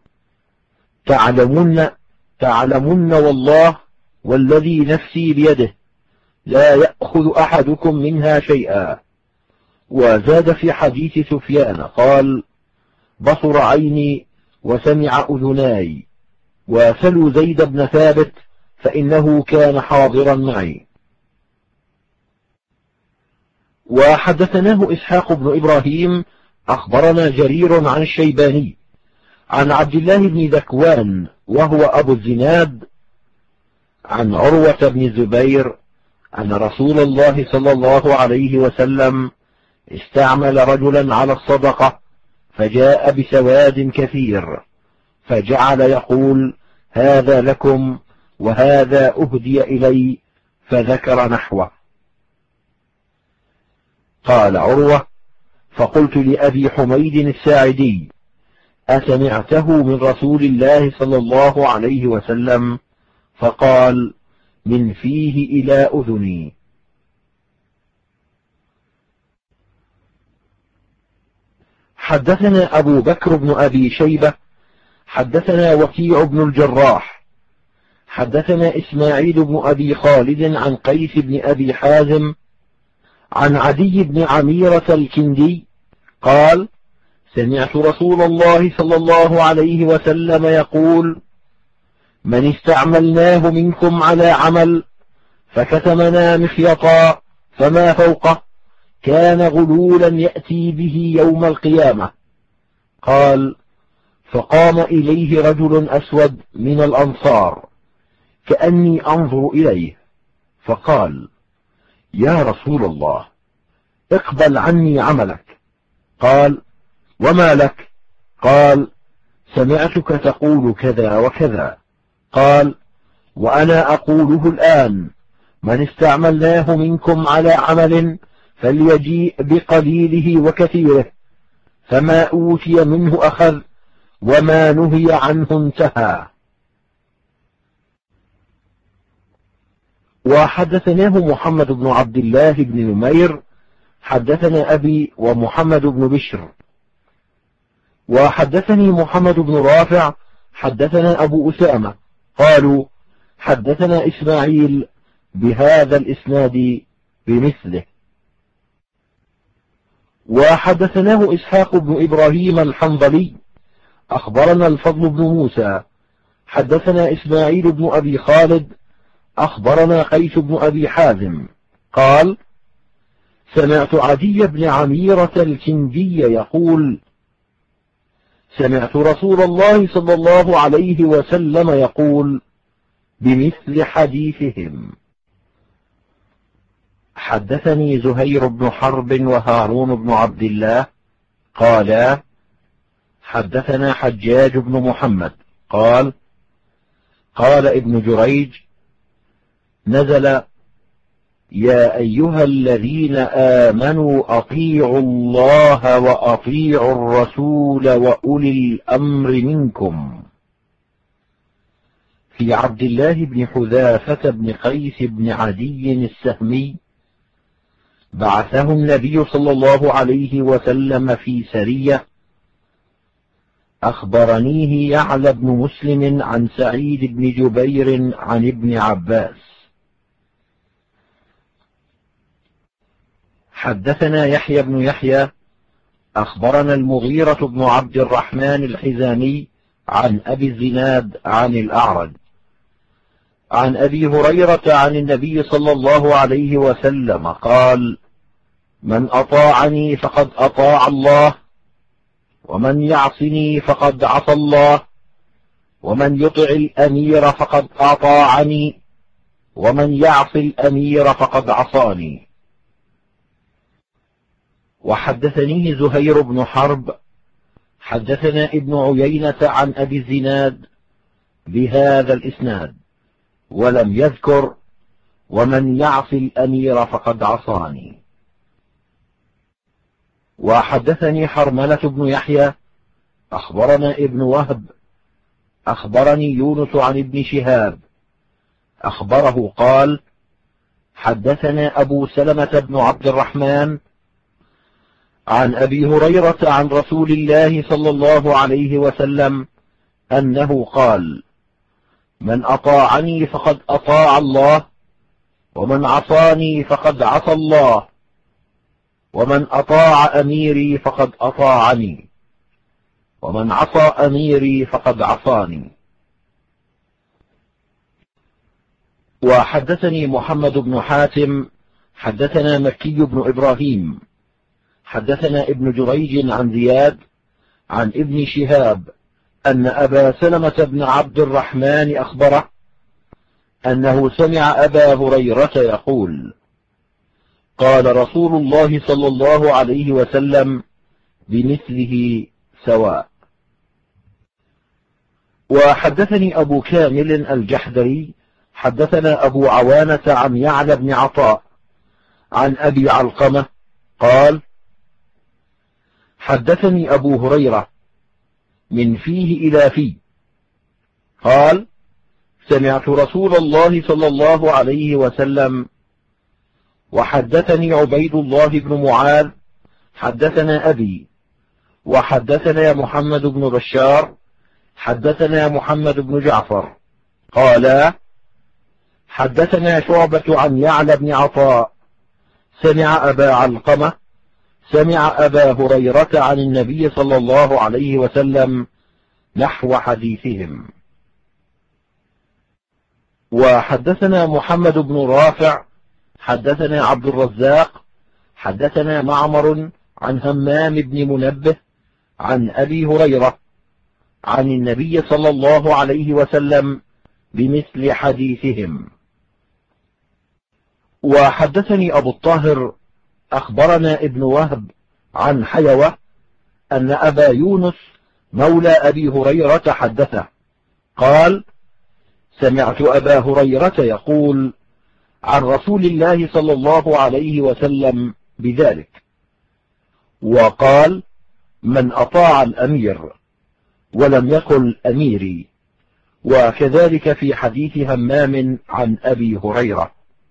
تعلمن والله والذي نفسي بيده لا يأخذ أحدكم منها شيئا. وزاد في حديث سفيان قال بصر عيني وسمع أذناي وسلوا زيد بن ثابت فإنه كان حاضرا معي. وحدثناه إسحاق بن إبراهيم أخبرنا جرير عن الشيباني عن عبد الله بن ذكوان وهو أبو الزناد عن عروة بن الزبير أن رسول الله صلى الله عليه وسلم استعمل رجلا على الصدقة فجاء بسواد كثير فجعل يقول هذا لكم وهذا أهدي إلي فذكر نحوه. قال عروة فقلت لأبي حميد الساعدي أسمعته من رسول الله صلى الله عليه وسلم؟ فقال من فيه إلى أذني. حدثنا أبو بكر بن أبي شيبة حدثنا وكيع بن الجراح حدثنا إسماعيل بن أبي خالد عن قيس بن أبي حازم عن عدي بن عميرة الكندي قال سمعت رسول الله صلى الله عليه وسلم يقول من استعملناه منكم على عمل فكتمنا مخيطا فما فوقه كان غلولا يأتي به يوم القيامة. قال فقام إليه رجل أسود من الأنصار كأني أنظر إليه فقال يا رسول الله اقبل عني عملك. قال وما لك؟ قال سمعتك تقول كذا وكذا. قال وأنا أقوله الآن من استعملناه منكم على عمل فليجيء بقليله وكثيره فما أوتي منه أخذ وما نهي عنه انتهى. وحدثناه محمد بن عبد الله بن نمير حدثنا أبي ومحمد بن بشر وحدثني محمد بن رافع حدثنا أبو أسامة قالوا حدثنا إسماعيل بهذا الإسناد بمثله. وحدثناه إسحاق بن إبراهيم الحنظلي أخبرنا الفضل بن موسى حدثنا إسماعيل بن أبي خالد أخبرنا قيس بن أبي حازم قال سمعت عدي بن عميرة الكندي يقول سمعت رسول الله صلى الله عليه وسلم يقول بمثل حديثهم. حدثني زهير بن حرب وهارون بن عبد الله قالا حدثنا حجاج بن محمد قال قال ابن جريج نزل يا أيها الذين آمنوا أطيعوا الله وأطيعوا الرسول وأولي الأمر منكم في عبد الله بن حذافة بن قيس بن عدي السهمي بعثه النبي صلى الله عليه وسلم في سرية أخبرنيه يعلى بن مسلم عن سعيد بن جبير عن ابن عباس. حدثنا يحيى بن يحيى أخبرنا المغيرة بن عبد الرحمن الحزامي عن أبي الزناد عن الأعرج عن أبي هريرة عن النبي صلى الله عليه وسلم قال من أطاعني فقد أطاع الله ومن يعصني فقد عصى الله ومن يطع الأمير فقد أطاعني ومن يعص الأمير فقد عصاني. وحدثني زهير بن حرب حدثنا ابن عيينة عن أبي الزناد بهذا الإسناد ولم يذكر ومن يعص الأمير فقد عصاني. وحدثني حرملة بن يحيى أخبرنا ابن وهب أخبرني يونس عن ابن شهاب أخبره قال حدثنا أبو سلمة بن عبد الرحمن عن أبي هريرة عن رسول الله صلى الله عليه وسلم أنه قال من أطاعني فقد أطاع الله ومن عصاني فقد عصى الله ومن أطاع أميري فقد أطاعني ومن عصى أميري فقد عصاني. وحدثني محمد بن حاتم حدثنا مكي بن إبراهيم حدثنا ابن جريج عن زياد عن ابن شهاب أن أبا سلمة بن عبد الرحمن أخبره أنه سمع أبا هريرة يقول قال رسول الله صلى الله عليه وسلم بمثله سواء. وحدثني أبو كامل الجحدري حدثنا أبو عوانة عن يعلى بن عطاء عن أبي علقمة قال حدثني أبو هريرة من فيه إلى فيه قال سمعت رسول الله صلى الله عليه وسلم. وحدثني عبيد الله بن معاذ حدثنا أبي وحدثنا محمد بن بشار حدثنا محمد بن جعفر قال حدثنا شعبة عن يعلى بن عطاء سمع أبا علقمة سمع أبا هريرة عن النبي صلى الله عليه وسلم نحو حديثهم. وحدثنا محمد بن رافع حدثنا عبد الرزاق حدثنا معمر عن همام بن منبه عن أبي هريرة عن النبي صلى الله عليه وسلم بمثل حديثهم. وحدثني أبو الطاهر أخبرنا ابن وهب عن حيوة أن أبا يونس مولى أبي هريرة حدثه قال سمعت أبا هريرة يقول عن رسول الله صلى الله عليه وسلم بذلك وقال من أطاع الأمير ولم يقل أميري. وكذلك في حديث همام عن أبي هريرة.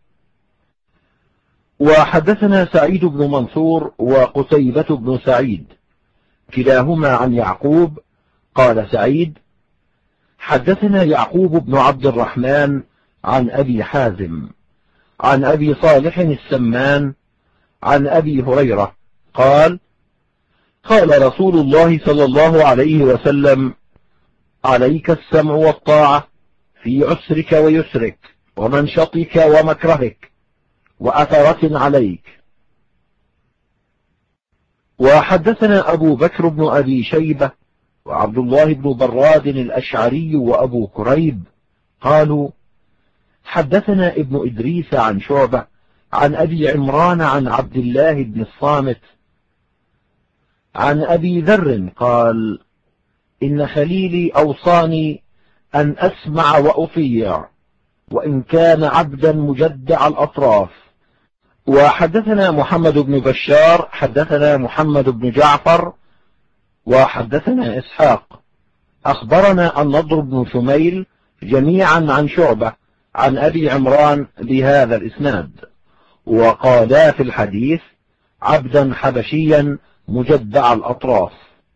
وحدثنا سعيد بن منصور وقتيبة بن سعيد كلاهما عن يعقوب قال سعيد حدثنا يعقوب بن عبد الرحمن عن أبي حازم عن أبي صالح السمان عن أبي هريرة قال قال رسول الله صلى الله عليه وسلم عليك السمع والطاعة في عسرك ويسرك ومنشطك ومكرهك وأثرة عليك. وحدثنا أبو بكر بن أبي شيبة وعبد الله بن براد الأشعري وأبو كريب قالوا حدثنا ابن إدريس عن شعبة عن أبي عمران عن عبد الله بن الصامت عن أبي ذر قال إن خليلي أوصاني أن أسمع وأطيع وإن كان عبدا مجدع الأطراف. وحدثنا محمد بن بشار حدثنا محمد بن جعفر وحدثنا إسحاق أخبرنا النضر بن شميل جميعا عن شعبة عن أبي عمران بهذا الإسناد وقالا في الحديث عبدا حبشيا مجدع الأطراف.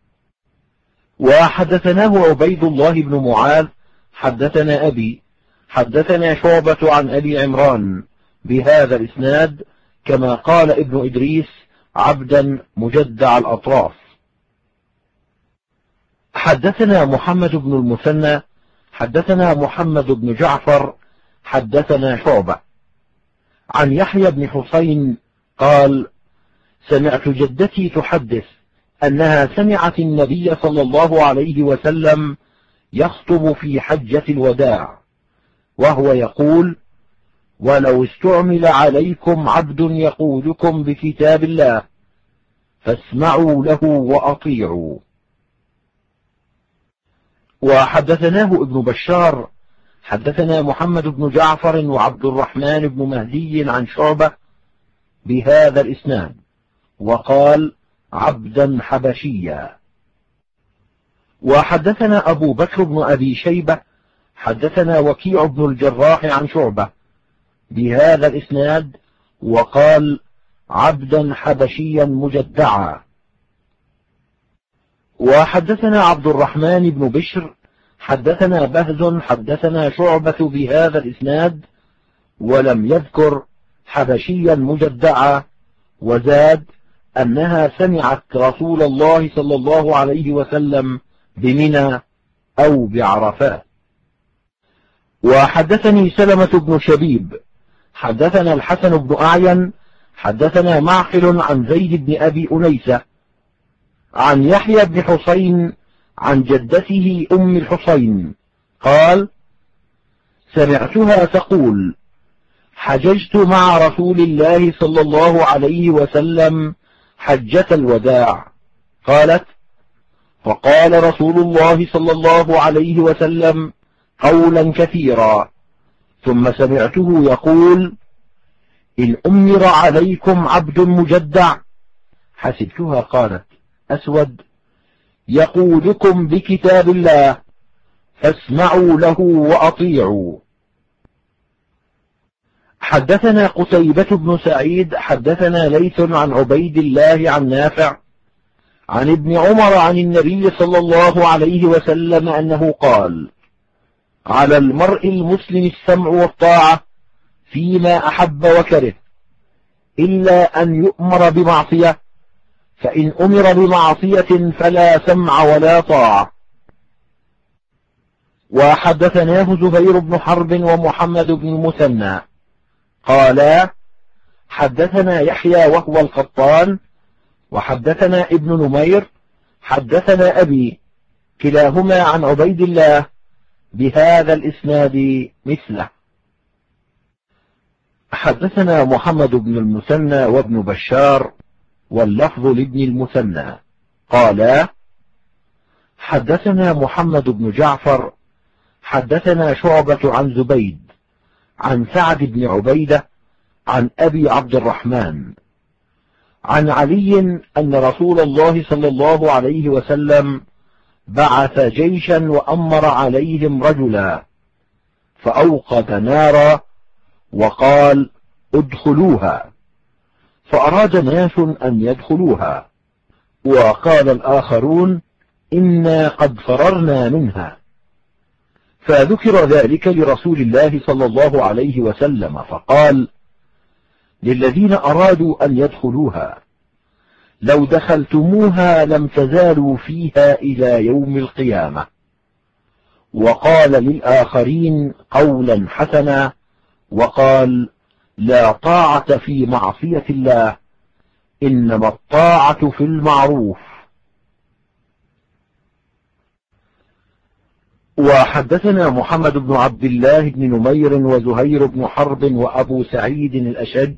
وحدثناه عبيد الله بن معاذ حدثنا أبي حدثنا شعبة عن أبي عمران بهذا الإسناد كما قال ابن إدريس عبدا مجدع الأطراف. حدثنا محمد بن المثنى حدثنا محمد بن جعفر حدثنا شعبة عن يحيى بن حسين قال سمعت جدتي تحدث أنها سمعت النبي صلى الله عليه وسلم يخطب في حجة الوداع وهو يقول ولو استعمل عليكم عبد يقودكم بكتاب الله فاسمعوا له وأطيعوا. وحدثناه ابن بشار حدثنا محمد بن جعفر وعبد الرحمن بن مهدي عن شعبة بهذا الإسناد، وقال عبدا حبشيا. وحدثنا أبو بكر بن أبي شيبة حدثنا وكيع بن الجراح عن شعبة بهذا الإسناد، وقال عبدا حبشيا مجدعا. وحدثنا عبد الرحمن بن بشر حدثنا بهز حدثنا شعبة بهذا الإسناد، ولم يذكر حبشيا مجدعا، وزاد أنها سمعت رسول الله صلى الله عليه وسلم بمنى أو بعرفات. وحدثني سلمة بن شبيب حدثنا الحسن بن أعين حدثنا معقل عن زيد بن أبي أنيسة عن يحيى بن حسين عن جدته أم الحسين قال سمعتها تقول حججت مع رسول الله صلى الله عليه وسلم حجة الوداع. قالت فقال رسول الله صلى الله عليه وسلم قولا كثيرا، ثم سمعته يقول إن أمر عليكم عبد مجدع، حسبتها قالت أسود يقودكم بكتاب الله فاسمعوا له وأطيعوا. حدثنا قتيبة بن سعيد حدثنا ليث عن عبيد الله عن نافع عن ابن عمر عن النبي صلى الله عليه وسلم أنه قال على المرء المسلم السمع والطاعة فيما أحب وكره، إلا أن يؤمر بمعصية، فإن أمر بمعصية فلا سمع ولا طاعة. وحدثناه زهير بن حرب ومحمد بن المثنى قالا حدثنا يحيى وهو القطان وحدثنا ابن نمير حدثنا أبي، كلاهما عن عبيد الله بهذا الإسناد مثله. حدثنا محمد بن المثنى وابن بشار واللفظ لابن المثنى قالا حدثنا محمد بن جعفر حدثنا شعبة عن زبيد عن سعد بن عبيدة عن أبي عبد الرحمن عن علي أن رسول الله صلى الله عليه وسلم بعث جيشا وأمر عليهم رجلا فأوقد نارا وقال ادخلوها، فأراد ناس أن يدخلوها، وقال الآخرون إنا قد فررنا منها، فذكر ذلك لرسول الله صلى الله عليه وسلم فقال للذين أرادوا أن يدخلوها لو دخلتموها لم تزالوا فيها إلى يوم القيامة. وقال للآخرين قولا حسنا وقال لا طاعة في معصية الله، إنما الطاعة في المعروف. وحدثنا محمد بن عبد الله بن نمير وزهير بن حرب وأبو سعيد الأشج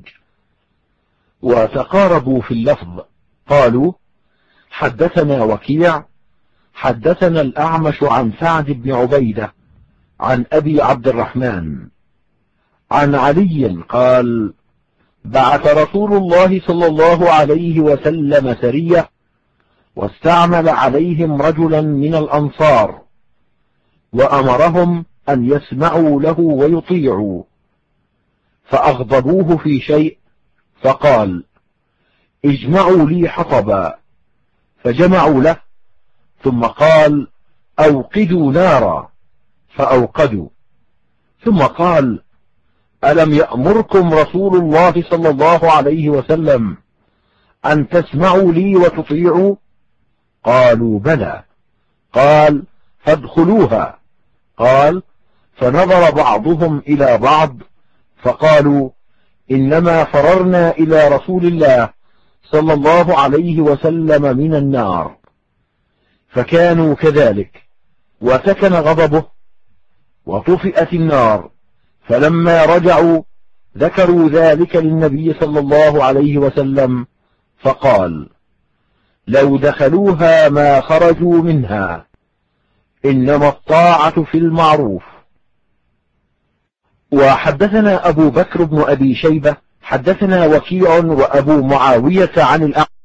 وتقاربوا في اللفظ، قالوا حدثنا وكيع حدثنا الأعمش عن سعد بن عبيدة عن أبي عبد الرحمن عن علي قال بعث رسول الله صلى الله عليه وسلم سرية واستعمل عليهم رجلا من الأنصار وأمرهم أن يسمعوا له ويطيعوا، فأغضبوه في شيء فقال اجمعوا لي حطبا، فجمعوا له، ثم قال أوقدوا نارا، فأوقدوا، ثم قال ألم يأمركم رسول الله صلى الله عليه وسلم أن تسمعوا لي وتطيعوا؟ قالوا بلى. قال فادخلوها. قال فنظر بعضهم إلى بعض فقالوا إنما فررنا إلى رسول الله صلى الله عليه وسلم من النار، فكانوا كذلك، وسكن غضبه وطفئت النار، فلما رجعوا ذكروا ذلك للنبي صلى الله عليه وسلم فقال لو دخلوها ما خرجوا منها، إنما الطاعة في المعروف. وحدثنا أبو بكر بن أبي شيبة حدثنا وكيع وأبو معاوية عن الأعمش